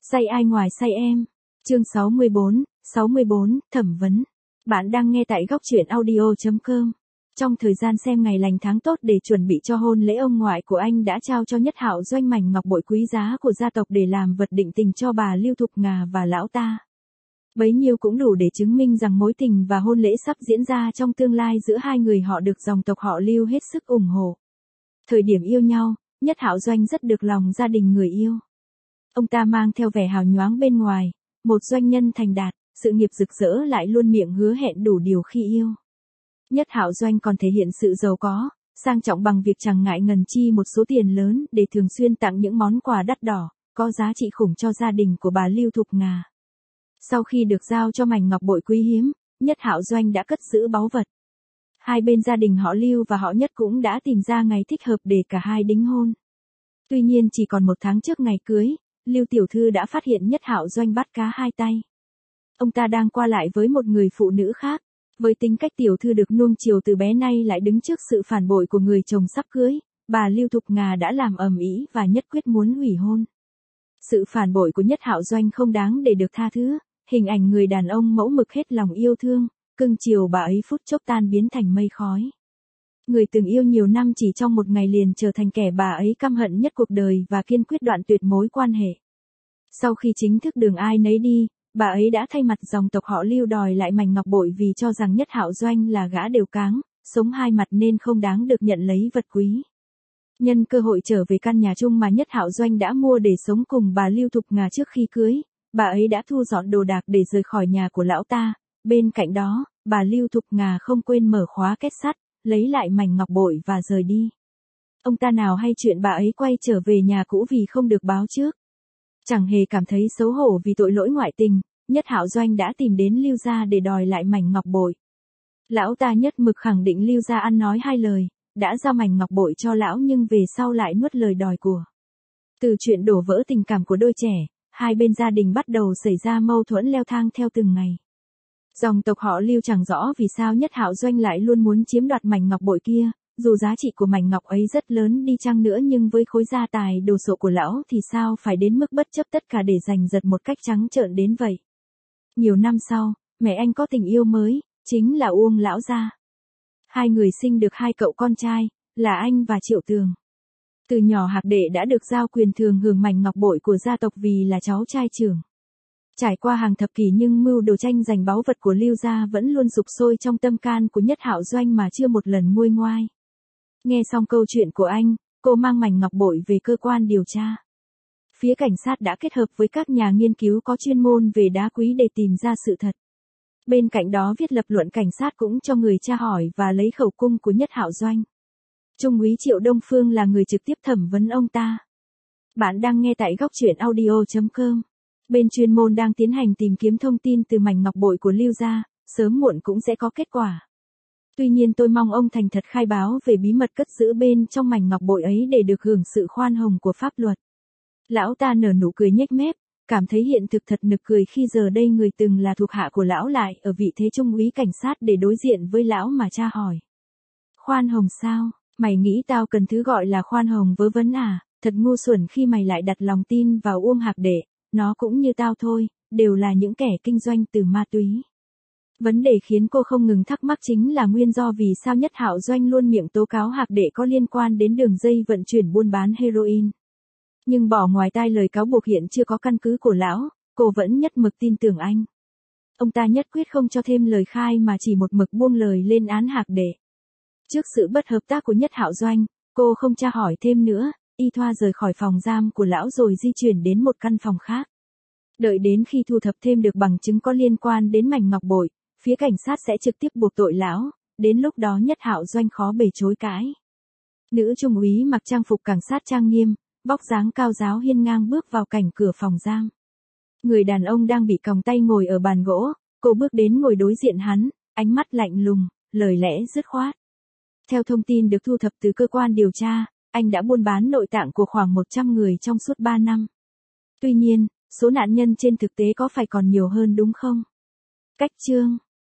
Say ai ngoài say em. Chương 64, thẩm vấn. Bạn đang nghe tại góc truyện audio.com. Trong thời gian xem ngày lành tháng tốt để chuẩn bị cho hôn lễ, ông ngoại của anh đã trao cho Nhất Hạo Doanh mảnh ngọc bội quý giá của gia tộc để làm vật định tình cho bà Lưu Thục Ngà và lão ta. Bấy nhiêu cũng đủ để chứng minh rằng mối tình và hôn lễ sắp diễn ra trong tương lai giữa hai người họ được dòng tộc họ Lưu hết sức ủng hộ. Thời điểm yêu nhau, Nhất Hạo Doanh rất được lòng gia đình người yêu. Ông ta mang theo vẻ hào nhoáng bên ngoài, một doanh nhân thành đạt, sự nghiệp rực rỡ lại luôn miệng hứa hẹn đủ điều khi yêu. Nhất Hạo Doanh còn thể hiện sự giàu có, sang trọng bằng việc chẳng ngại ngần chi một số tiền lớn để thường xuyên tặng những món quà đắt đỏ, có giá trị khủng cho gia đình của bà Lưu Thục Ngà. Sau khi được giao cho mảnh ngọc bội quý hiếm, Nhất Hạo Doanh đã cất giữ báu vật. Hai bên gia đình họ Lưu và họ Nhất cũng đã tìm ra ngày thích hợp để cả hai đính hôn. Tuy nhiên chỉ còn một tháng trước ngày cưới, Lưu tiểu thư đã phát hiện Nhất Hạo Doanh bắt cá hai tay. Ông ta đang qua lại với một người phụ nữ khác. Với tính cách tiểu thư được nuông chiều từ bé nay lại đứng trước sự phản bội của người chồng sắp cưới, bà Lưu Thục Ngà đã làm ầm ĩ và nhất quyết muốn hủy hôn. Sự phản bội của Nhất Hạo Doanh không đáng để được tha thứ, hình ảnh người đàn ông mẫu mực hết lòng yêu thương, cưng chiều bà ấy phút chốc tan biến thành mây khói. Người từng yêu nhiều năm chỉ trong một ngày liền trở thành kẻ bà ấy căm hận nhất cuộc đời và kiên quyết đoạn tuyệt mối quan hệ. Sau khi chính thức đường ai nấy đi, bà ấy đã thay mặt dòng tộc họ Lưu đòi lại mảnh ngọc bội vì cho rằng Nhất Hạo Doanh là gã đều cáng, sống hai mặt nên không đáng được nhận lấy vật quý. Nhân cơ hội trở về căn nhà chung mà Nhất Hạo Doanh đã mua để sống cùng bà Lưu Thục Ngà trước khi cưới, bà ấy đã thu dọn đồ đạc để rời khỏi nhà của lão ta. Bên cạnh đó, bà Lưu Thục Ngà không quên mở khóa két sắt, lấy lại mảnh ngọc bội và rời đi. Ông ta nào hay chuyện bà ấy quay trở về nhà cũ vì không được báo trước. Chẳng hề cảm thấy xấu hổ vì tội lỗi ngoại tình, Nhất Hạo Doanh đã tìm đến Lưu gia để đòi lại mảnh ngọc bội. Lão ta nhất mực khẳng định Lưu gia ăn nói hai lời, đã giao mảnh ngọc bội cho lão nhưng về sau lại nuốt lời đòi của. Từ chuyện đổ vỡ tình cảm của đôi trẻ, hai bên gia đình bắt đầu xảy ra mâu thuẫn leo thang theo từng ngày. Dòng tộc họ Lưu chẳng rõ vì sao Nhất Hạo Doanh lại luôn muốn chiếm đoạt mảnh ngọc bội kia, dù giá trị của mảnh ngọc ấy rất lớn đi chăng nữa nhưng với khối gia tài đồ sộ của lão thì sao phải đến mức bất chấp tất cả để giành giật một cách trắng trợn đến vậy. Nhiều năm sau, mẹ anh có tình yêu mới, chính là Uông lão gia. Hai người sinh được hai cậu con trai, là anh và Triệu Tường. Từ nhỏ Hạc Đệ đã được giao quyền thường hưởng mảnh ngọc bội của gia tộc vì là cháu trai trưởng. Trải qua hàng thập kỷ nhưng mưu đồ tranh giành báu vật của Lưu gia vẫn luôn sục sôi trong tâm can của Nhất Hạo Doanh mà chưa một lần nguôi ngoai. Nghe xong câu chuyện của anh, cô mang mảnh ngọc bội về cơ quan điều tra. Phía cảnh sát đã kết hợp với các nhà nghiên cứu có chuyên môn về đá quý để tìm ra sự thật. Bên cạnh đó viết lập luận cảnh sát cũng cho người tra hỏi và lấy khẩu cung của Nhất Hạo Doanh. Trung úy Triệu Đông Phương là người trực tiếp thẩm vấn ông ta. Bạn đang nghe tại góc truyện audio.com. Bên chuyên môn đang tiến hành tìm kiếm thông tin từ mảnh ngọc bội của Lưu gia, sớm muộn cũng sẽ có kết quả. Tuy nhiên tôi mong ông thành thật khai báo về bí mật cất giữ bên trong mảnh ngọc bội ấy để được hưởng sự khoan hồng của pháp luật. Lão ta nở nụ cười nhếch mép, cảm thấy hiện thực thật nực cười khi giờ đây người từng là thuộc hạ của lão lại ở vị thế trung úy cảnh sát để đối diện với lão mà tra hỏi. Khoan hồng sao? Mày nghĩ tao cần thứ gọi là khoan hồng vớ vẩn à? Thật ngu xuẩn khi mày lại đặt lòng tin vào Uông Hạc Đệ, nó cũng như tao thôi, đều là những kẻ kinh doanh từ ma túy. Vấn đề khiến cô không ngừng thắc mắc chính là nguyên do vì sao Nhất Hạo Doanh luôn miệng tố cáo Hạc Đệ có liên quan đến đường dây vận chuyển buôn bán heroin. Nhưng bỏ ngoài tai lời cáo buộc hiện chưa có căn cứ của lão, cô vẫn nhất mực tin tưởng anh. Ông ta nhất quyết không cho thêm lời khai mà chỉ một mực buông lời lên án Hạc Đệ. Trước sự bất hợp tác của Nhất Hạo Doanh, cô không tra hỏi thêm nữa, y thoa rời khỏi phòng giam của lão rồi di chuyển đến một căn phòng khác. Đợi đến khi thu thập thêm được bằng chứng có liên quan đến mảnh ngọc bội, phía cảnh sát sẽ trực tiếp buộc tội lão, đến lúc đó Nhất Hạo Doanh khó bề chối cãi. Nữ trung úy mặc trang phục cảnh sát trang nghiêm, vóc dáng cao ráo hiên ngang bước vào cảnh cửa phòng giam. Người đàn ông đang bị còng tay ngồi ở bàn gỗ, cô bước đến ngồi đối diện hắn, ánh mắt lạnh lùng, lời lẽ dứt khoát. Theo thông tin được thu thập từ cơ quan điều tra, anh đã buôn bán nội tạng của khoảng 100 người trong suốt 3 năm. Tuy nhiên, số nạn nhân trên thực tế có phải còn nhiều hơn đúng không? Cách chương